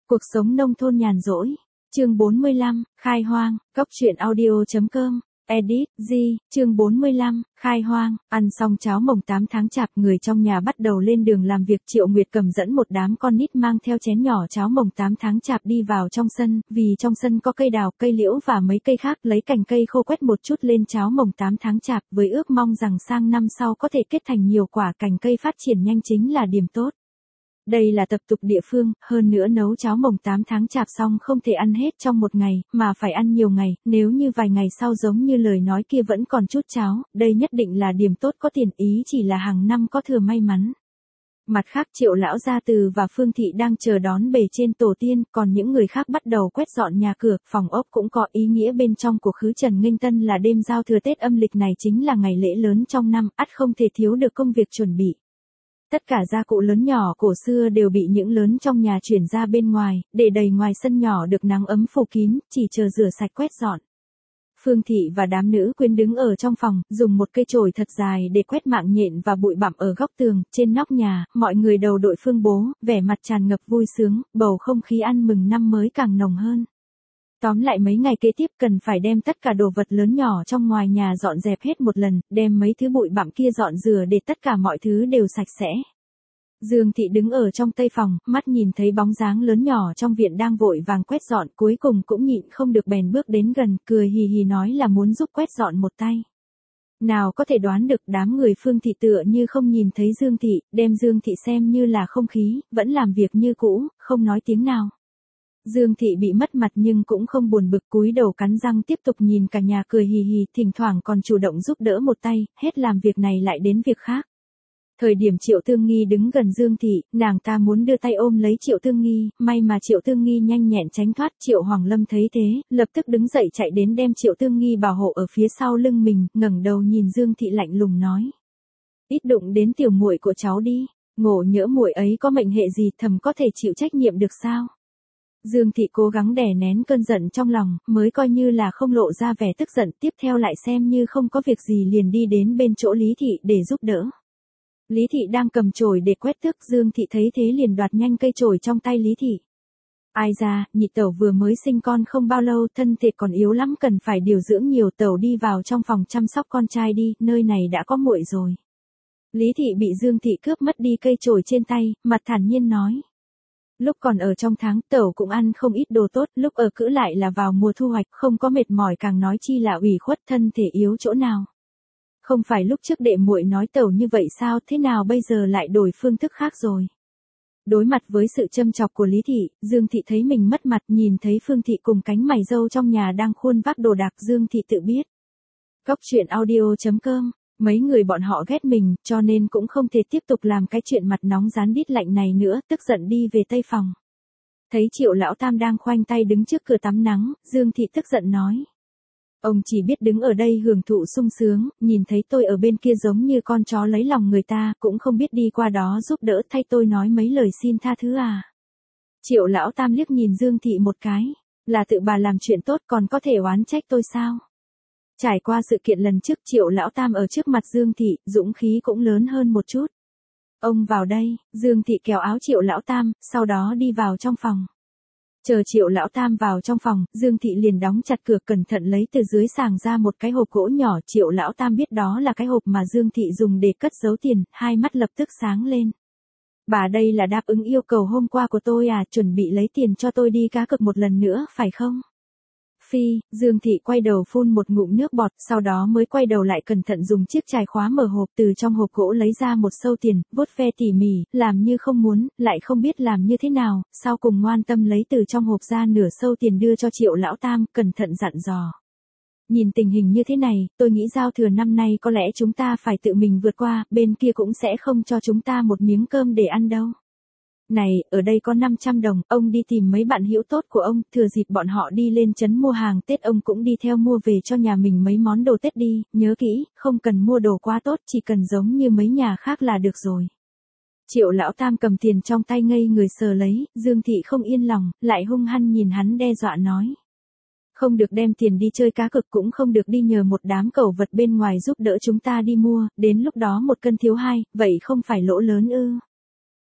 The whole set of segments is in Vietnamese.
Cuộc sống nông thôn nhàn rỗi. Chương 45, khai hoang, cốc truyện audio.com, edit, G, chương 45, khai hoang, ăn xong cháo mồng 8 tháng chạp, người trong nhà bắt đầu lên đường làm việc. Triệu Nguyệt cầm dẫn một đám con nít mang theo chén nhỏ cháo mồng 8 tháng chạp đi vào trong sân, vì trong sân có cây đào, cây liễu và mấy cây khác, lấy cành cây khô quét một chút lên cháo mồng 8 tháng chạp, với ước mong rằng sang năm sau có thể kết thành nhiều quả. Cành cây phát triển nhanh chính là điểm tốt. Đây là tập tục địa phương, hơn nữa nấu cháo mồng 8 tháng chạp xong không thể ăn hết trong một ngày, mà phải ăn nhiều ngày, nếu như vài ngày sau giống như lời nói kia vẫn còn chút cháo, đây nhất định là điểm tốt có tiền, ý chỉ là hàng năm có thừa may mắn. Mặt khác, Triệu lão gia Từ và Phương thị đang chờ đón bề trên tổ tiên, còn những người khác bắt đầu quét dọn nhà cửa, phòng ốc cũng có ý nghĩa bên trong của khứ Trần Nghênh Tân là đêm giao thừa Tết âm lịch này chính là ngày lễ lớn trong năm, ắt không thể thiếu được công việc chuẩn bị. Tất cả gia cụ lớn nhỏ cổ xưa đều bị những lớn trong nhà chuyển ra bên ngoài, để đầy ngoài sân nhỏ được nắng ấm phủ kín, chỉ chờ rửa sạch quét dọn. Phương thị và đám nữ quyến đứng ở trong phòng, dùng một cây chổi thật dài để quét mạng nhện và bụi bặm ở góc tường, trên nóc nhà, mọi người đầu đội phương bố, vẻ mặt tràn ngập vui sướng, bầu không khí ăn mừng năm mới càng nồng hơn. Tóm lại mấy ngày kế tiếp cần phải đem tất cả đồ vật lớn nhỏ trong ngoài nhà dọn dẹp hết một lần, đem mấy thứ bụi bặm kia dọn rửa để tất cả mọi thứ đều sạch sẽ. Dương thị đứng ở trong tây phòng, mắt nhìn thấy bóng dáng lớn nhỏ trong viện đang vội vàng quét dọn, cuối cùng cũng nhịn không được bèn bước đến gần, cười hì hì nói là muốn giúp quét dọn một tay. Nào có thể đoán được, đám người Phương thị tựa như không nhìn thấy Dương thị, đem Dương thị xem như là không khí, vẫn làm việc như cũ, không nói tiếng nào. Dương thị bị mất mặt nhưng cũng không buồn bực, cúi đầu cắn răng tiếp tục nhìn cả nhà cười hì hì, thỉnh thoảng còn chủ động giúp đỡ một tay, hết làm việc này lại đến việc khác. Thời điểm Triệu Tương Nghi đứng gần Dương thị, nàng ta muốn đưa tay ôm lấy Triệu Tương Nghi, may mà Triệu Tương Nghi nhanh nhẹn tránh thoát. Triệu Hoàng Lâm thấy thế, lập tức đứng dậy chạy đến đem Triệu Tương Nghi bảo hộ ở phía sau lưng mình, ngẩng đầu nhìn Dương thị lạnh lùng nói: "Ít đụng đến tiểu muội của cháu đi, ngộ nhỡ muội ấy có mệnh hệ gì, thầm có thể chịu trách nhiệm được sao?" Dương thị cố gắng đè nén cơn giận trong lòng, mới coi như là không lộ ra vẻ tức giận, tiếp theo lại xem như không có việc gì liền đi đến bên chỗ Lý thị để giúp đỡ. Lý thị đang cầm chổi để quét tước, Dương thị thấy thế liền đoạt nhanh cây chổi trong tay Lý thị. "Ai ra, nhị tẩu vừa mới sinh con không bao lâu, thân thể còn yếu lắm, cần phải điều dưỡng nhiều, tẩu đi vào trong phòng chăm sóc con trai đi, nơi này đã có muội rồi." Lý thị bị Dương thị cướp mất đi cây chổi trên tay, mặt thản nhiên nói: "Lúc còn ở trong tháng, tẩu cũng ăn không ít đồ tốt, lúc ở cữ lại là vào mùa thu hoạch, không có mệt mỏi, càng nói chi là ủy khuất, thân thể yếu chỗ nào. Không phải lúc trước đệ muội nói tẩu như vậy sao, thế nào bây giờ lại đổi phương thức khác rồi?" Đối mặt với sự châm chọc của Lý thị, Dương thị thấy mình mất mặt, nhìn thấy Phương thị cùng cánh mày râu trong nhà đang khuôn vác đồ đạc, Dương thị tự biết. Cốc truyện audio.com, mấy người bọn họ ghét mình, cho nên cũng không thể tiếp tục làm cái chuyện mặt nóng rán đít lạnh này nữa, tức giận đi về tây phòng. Thấy Triệu lão tam đang khoanh tay đứng trước cửa tắm nắng, Dương thị tức giận nói: "Ông chỉ biết đứng ở đây hưởng thụ sung sướng, nhìn thấy tôi ở bên kia giống như con chó lấy lòng người ta, cũng không biết đi qua đó giúp đỡ thay tôi nói mấy lời xin tha thứ à?" Triệu lão tam liếc nhìn Dương thị một cái: "Là tự bà làm chuyện tốt còn có thể oán trách tôi sao?" Trải qua sự kiện lần trước, Triệu lão tam ở trước mặt Dương thị, dũng khí cũng lớn hơn một chút. "Ông vào đây." Dương thị kéo áo Triệu lão tam, sau đó đi vào trong phòng. Chờ Triệu lão tam vào trong phòng, Dương thị liền đóng chặt cửa, cẩn thận lấy từ dưới sàng ra một cái hộp gỗ nhỏ. Triệu lão tam biết đó là cái hộp mà Dương thị dùng để cất giấu tiền, hai mắt lập tức sáng lên. "Bà đây là đáp ứng yêu cầu hôm qua của tôi à, chuẩn bị lấy tiền cho tôi đi cá cược một lần nữa, phải không?" "Phi." Dương thị quay đầu phun một ngụm nước bọt, sau đó mới quay đầu lại cẩn thận dùng chiếc chài khóa mở hộp, từ trong hộp gỗ lấy ra một xâu tiền, vuốt ve tỉ mỉ, làm như không muốn, lại không biết làm như thế nào, sau cùng ngoan tâm lấy từ trong hộp ra nửa xâu tiền đưa cho Triệu lão tam, cẩn thận dặn dò: "Nhìn tình hình như thế này, tôi nghĩ giao thừa năm nay có lẽ chúng ta phải tự mình vượt qua, bên kia cũng sẽ không cho chúng ta một miếng cơm để ăn đâu. Này, ở đây có 500 đồng, ông đi tìm mấy bạn hữu tốt của ông, thừa dịp bọn họ đi lên trấn mua hàng Tết ông cũng đi theo mua về cho nhà mình mấy món đồ Tết đi, nhớ kỹ, không cần mua đồ quá tốt, chỉ cần giống như mấy nhà khác là được rồi." Triệu lão tam cầm tiền trong tay ngây người sờ lấy, Dương thị không yên lòng, lại hung hăng nhìn hắn đe dọa nói: "Không được đem tiền đi chơi cá cược, cũng không được đi nhờ một đám cẩu vật bên ngoài giúp đỡ chúng ta đi mua, đến lúc đó một cân thiếu hai, vậy không phải lỗ lớn ư?"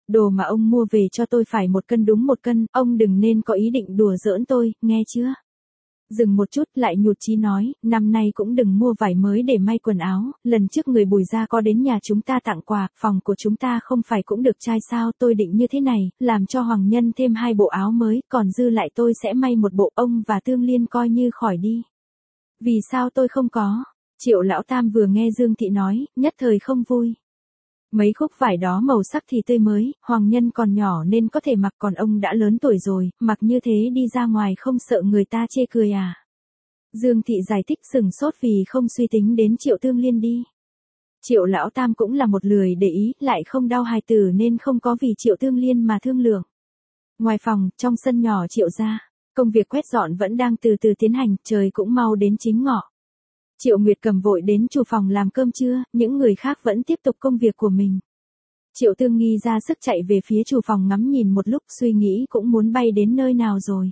Đồ mà ông mua về cho tôi phải 1 cân đúng 1 cân, ông đừng nên có ý định đùa giỡn tôi, nghe chưa? Dừng một chút lại nhụt chí nói, năm nay cũng đừng mua vải mới để may quần áo, lần trước người Bùi gia có đến nhà chúng ta tặng quà, phòng của chúng ta không phải cũng được trai sao, tôi định như thế này, làm cho Hoàng Nhân thêm 2 bộ áo mới, còn dư lại tôi sẽ may 1 bộ, ông và Tương Liên coi như khỏi đi. Vì sao tôi không có? Triệu lão tam vừa nghe Dương Thị nói, nhất thời không vui. Mấy khúc vải đó màu sắc thì tươi mới, Hoàng Nhân còn nhỏ nên có thể mặc, còn ông đã lớn tuổi rồi, mặc như thế đi ra ngoài không sợ người ta chê cười à? Dương Thị giải thích sừng sốt vì không suy tính đến Triệu Tương Liên đi. Triệu lão tam cũng là một lười để ý, lại không đau hài tử nên không có vì Triệu Tương Liên mà thương lượng. Ngoài phòng, trong sân nhỏ Triệu gia, công việc quét dọn vẫn đang từ từ tiến hành, trời cũng mau đến chính ngọ. Triệu Nguyệt Cầm vội đến chủ phòng làm cơm trưa, những người khác vẫn tiếp tục công việc của mình. Triệu Tương Nghi ra sức chạy về phía chủ phòng ngắm nhìn một lúc, suy nghĩ cũng muốn bay đến nơi nào rồi.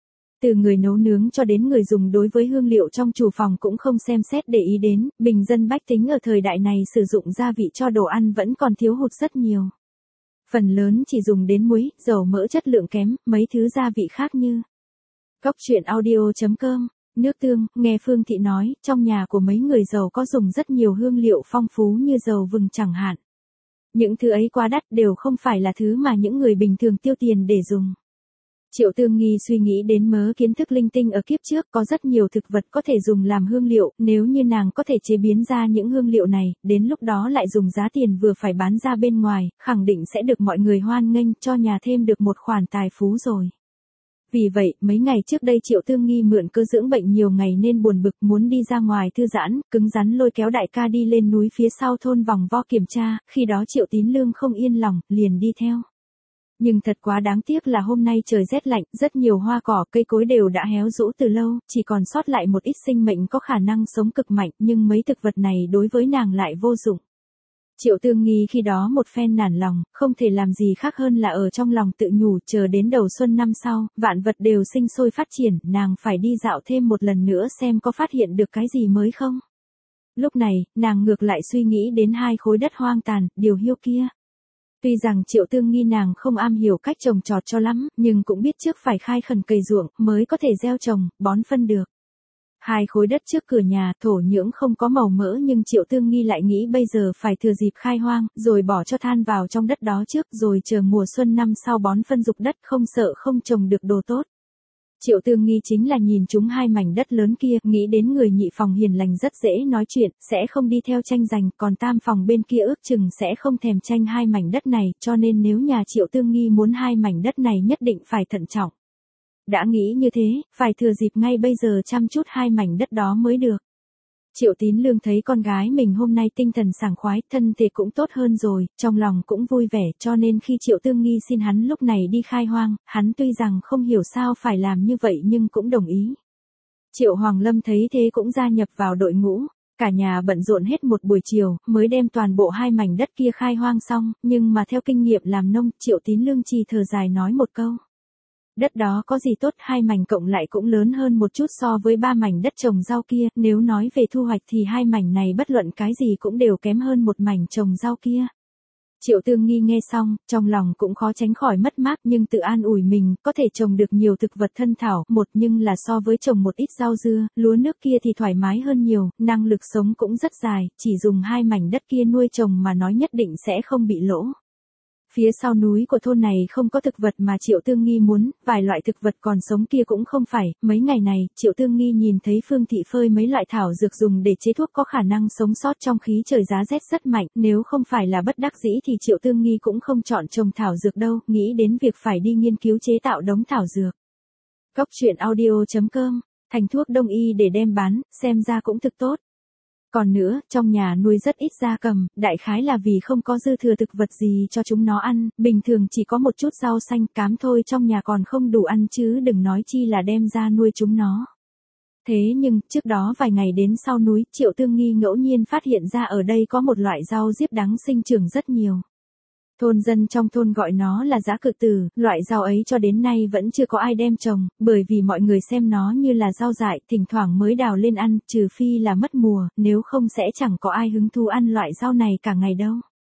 Từ người nấu nướng cho đến người dùng đối với hương liệu trong chủ phòng cũng không xem xét để ý đến, bình dân bách tính ở thời đại này sử dụng gia vị cho đồ ăn vẫn còn thiếu hụt rất nhiều. Phần lớn chỉ dùng đến muối, dầu mỡ chất lượng kém, mấy thứ gia vị khác như Góc truyện audio.com. Nước tương, nghe Phương Thị nói, trong nhà của mấy người giàu có dùng rất nhiều hương liệu phong phú như dầu vừng chẳng hạn. Những thứ ấy quá đắt đều không phải là thứ mà những người bình thường tiêu tiền để dùng. Triệu Tương Nghi suy nghĩ đến mớ kiến thức linh tinh ở kiếp trước, có rất nhiều thực vật có thể dùng làm hương liệu, nếu như nàng có thể chế biến ra những hương liệu này, đến lúc đó lại dùng giá tiền vừa phải bán ra bên ngoài, khẳng định sẽ được mọi người hoan nghênh, cho nhà thêm được một khoản tài phú rồi. Vì vậy, mấy ngày trước đây Triệu Tương Nghi mượn cơ dưỡng bệnh nhiều ngày nên buồn bực muốn đi ra ngoài thư giãn, cứng rắn lôi kéo đại ca đi lên núi phía sau thôn vòng vo kiểm tra, khi đó Triệu Tín Lương không yên lòng, liền đi theo. Nhưng thật quá đáng tiếc là hôm nay trời rét lạnh, rất nhiều hoa cỏ cây cối đều đã héo rũ từ lâu, chỉ còn sót lại một ít sinh mệnh có khả năng sống cực mạnh, nhưng mấy thực vật này đối với nàng lại vô dụng. Triệu Tương Nghi khi đó một phen nản lòng, không thể làm gì khác hơn là ở trong lòng tự nhủ, chờ đến đầu xuân năm sau, vạn vật đều sinh sôi phát triển, nàng phải đi dạo thêm một lần nữa xem có phát hiện được cái gì mới không. Lúc này, nàng ngược lại suy nghĩ đến 2 khối đất hoang tàn, điều hiu kia. Tuy rằng Triệu Tương Nghi nàng không am hiểu cách trồng trọt cho lắm, nhưng cũng biết trước phải khai khẩn cày ruộng, mới có thể gieo trồng, bón phân được. 2 khối đất trước cửa nhà, thổ nhưỡng không có màu mỡ nhưng Triệu Tương Nghi lại nghĩ bây giờ phải thừa dịp khai hoang, rồi bỏ cho than vào trong đất đó trước, rồi chờ mùa xuân năm sau bón phân dục đất, không sợ không trồng được đồ tốt. Triệu Tương Nghi chính là nhìn chúng 2 mảnh đất lớn kia, nghĩ đến người nhị phòng hiền lành rất dễ nói chuyện, sẽ không đi theo tranh giành, còn tam phòng bên kia ước chừng sẽ không thèm tranh 2 mảnh đất này, cho nên nếu nhà Triệu Tương Nghi muốn 2 mảnh đất này nhất định phải thận trọng. Đã nghĩ như thế, phải thừa dịp ngay bây giờ chăm chút 2 mảnh đất đó mới được. Triệu Tín Lương thấy con gái mình hôm nay tinh thần sảng khoái, thân thể cũng tốt hơn rồi, trong lòng cũng vui vẻ, cho nên khi Triệu Tương Nghi xin hắn lúc này đi khai hoang, hắn tuy rằng không hiểu sao phải làm như vậy nhưng cũng đồng ý. Triệu Hoàng Lâm thấy thế cũng gia nhập vào đội ngũ, cả nhà bận rộn hết một buổi chiều, mới đem toàn bộ 2 mảnh đất kia khai hoang xong, nhưng mà theo kinh nghiệm làm nông, Triệu Tín Lương chỉ thở dài nói một câu. Đất đó có gì tốt, 2 mảnh cộng lại cũng lớn hơn một chút so với 3 mảnh đất trồng rau kia, nếu nói về thu hoạch thì 2 mảnh này bất luận cái gì cũng đều kém hơn một mảnh trồng rau kia. Triệu Tương Nghi nghe xong, trong lòng cũng khó tránh khỏi mất mát nhưng tự an ủi mình, có thể trồng được nhiều thực vật thân thảo, một nhưng là so với trồng một ít rau dưa, lúa nước kia thì thoải mái hơn nhiều, năng lực sống cũng rất dài, chỉ dùng 2 mảnh đất kia nuôi trồng mà nói nhất định sẽ không bị lỗ. Phía sau núi của thôn này không có thực vật mà Triệu Tương Nghi muốn, vài loại thực vật còn sống kia cũng không phải, mấy ngày này, Triệu Tương Nghi nhìn thấy Phương Thị phơi mấy loại thảo dược dùng để chế thuốc có khả năng sống sót trong khí trời giá rét rất mạnh, nếu không phải là bất đắc dĩ thì Triệu Tương Nghi cũng không chọn trồng thảo dược đâu, nghĩ đến việc phải đi nghiên cứu chế tạo đống thảo dược. Góc truyện audio.com, thành thuốc đông y để đem bán, xem ra cũng thực tốt. Còn nữa, trong nhà nuôi rất ít gia cầm, đại khái là vì không có dư thừa thực vật gì cho chúng nó ăn, bình thường chỉ có một chút rau xanh cám thôi, trong nhà còn không đủ ăn chứ đừng nói chi là đem ra nuôi chúng nó. Thế nhưng, trước đó vài ngày đến sau núi, Triệu Tương Nghi ngẫu nhiên phát hiện ra ở đây có một loại rau diếp đắng sinh trưởng rất nhiều. Thôn dân trong thôn gọi nó là dã cự tử, loại rau ấy cho đến nay vẫn chưa có ai đem trồng, bởi vì mọi người xem nó như là rau dại, thỉnh thoảng mới đào lên ăn, trừ phi là mất mùa, nếu không sẽ chẳng có ai hứng thú ăn loại rau này cả ngày đâu.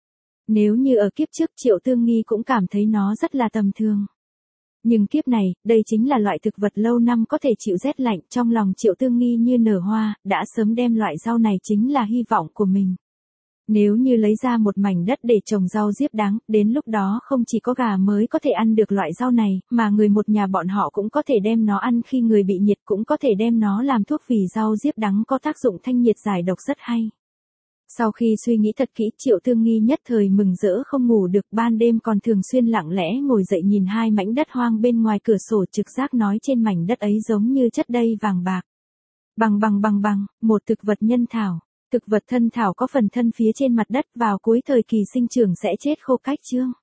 Nếu như ở kiếp trước Triệu Tương Nghi cũng cảm thấy nó rất là tầm thường. Nhưng kiếp này, đây chính là loại thực vật lâu năm có thể chịu rét lạnh, trong lòng Triệu Tương Nghi như nở hoa, đã sớm đem loại rau này chính là hy vọng của mình. Nếu như lấy ra một mảnh đất để trồng rau diếp đắng, đến lúc đó không chỉ có gà mới có thể ăn được loại rau này, mà người một nhà bọn họ cũng có thể đem nó ăn khi người bị nhiệt, cũng có thể đem nó làm thuốc vì rau diếp đắng có tác dụng thanh nhiệt giải độc rất hay. Sau khi suy nghĩ thật kỹ, Triệu Tương Nghi nhất thời mừng rỡ không ngủ được, ban đêm còn thường xuyên lặng lẽ ngồi dậy nhìn hai mảnh đất hoang bên ngoài cửa sổ, trực giác nói trên mảnh đất ấy giống như chất đầy vàng bạc. Bằng, một thực vật nhân thảo. Thực vật thân thảo có phần thân phía trên mặt đất, vào cuối thời kỳ sinh trưởng sẽ chết khô cách chương.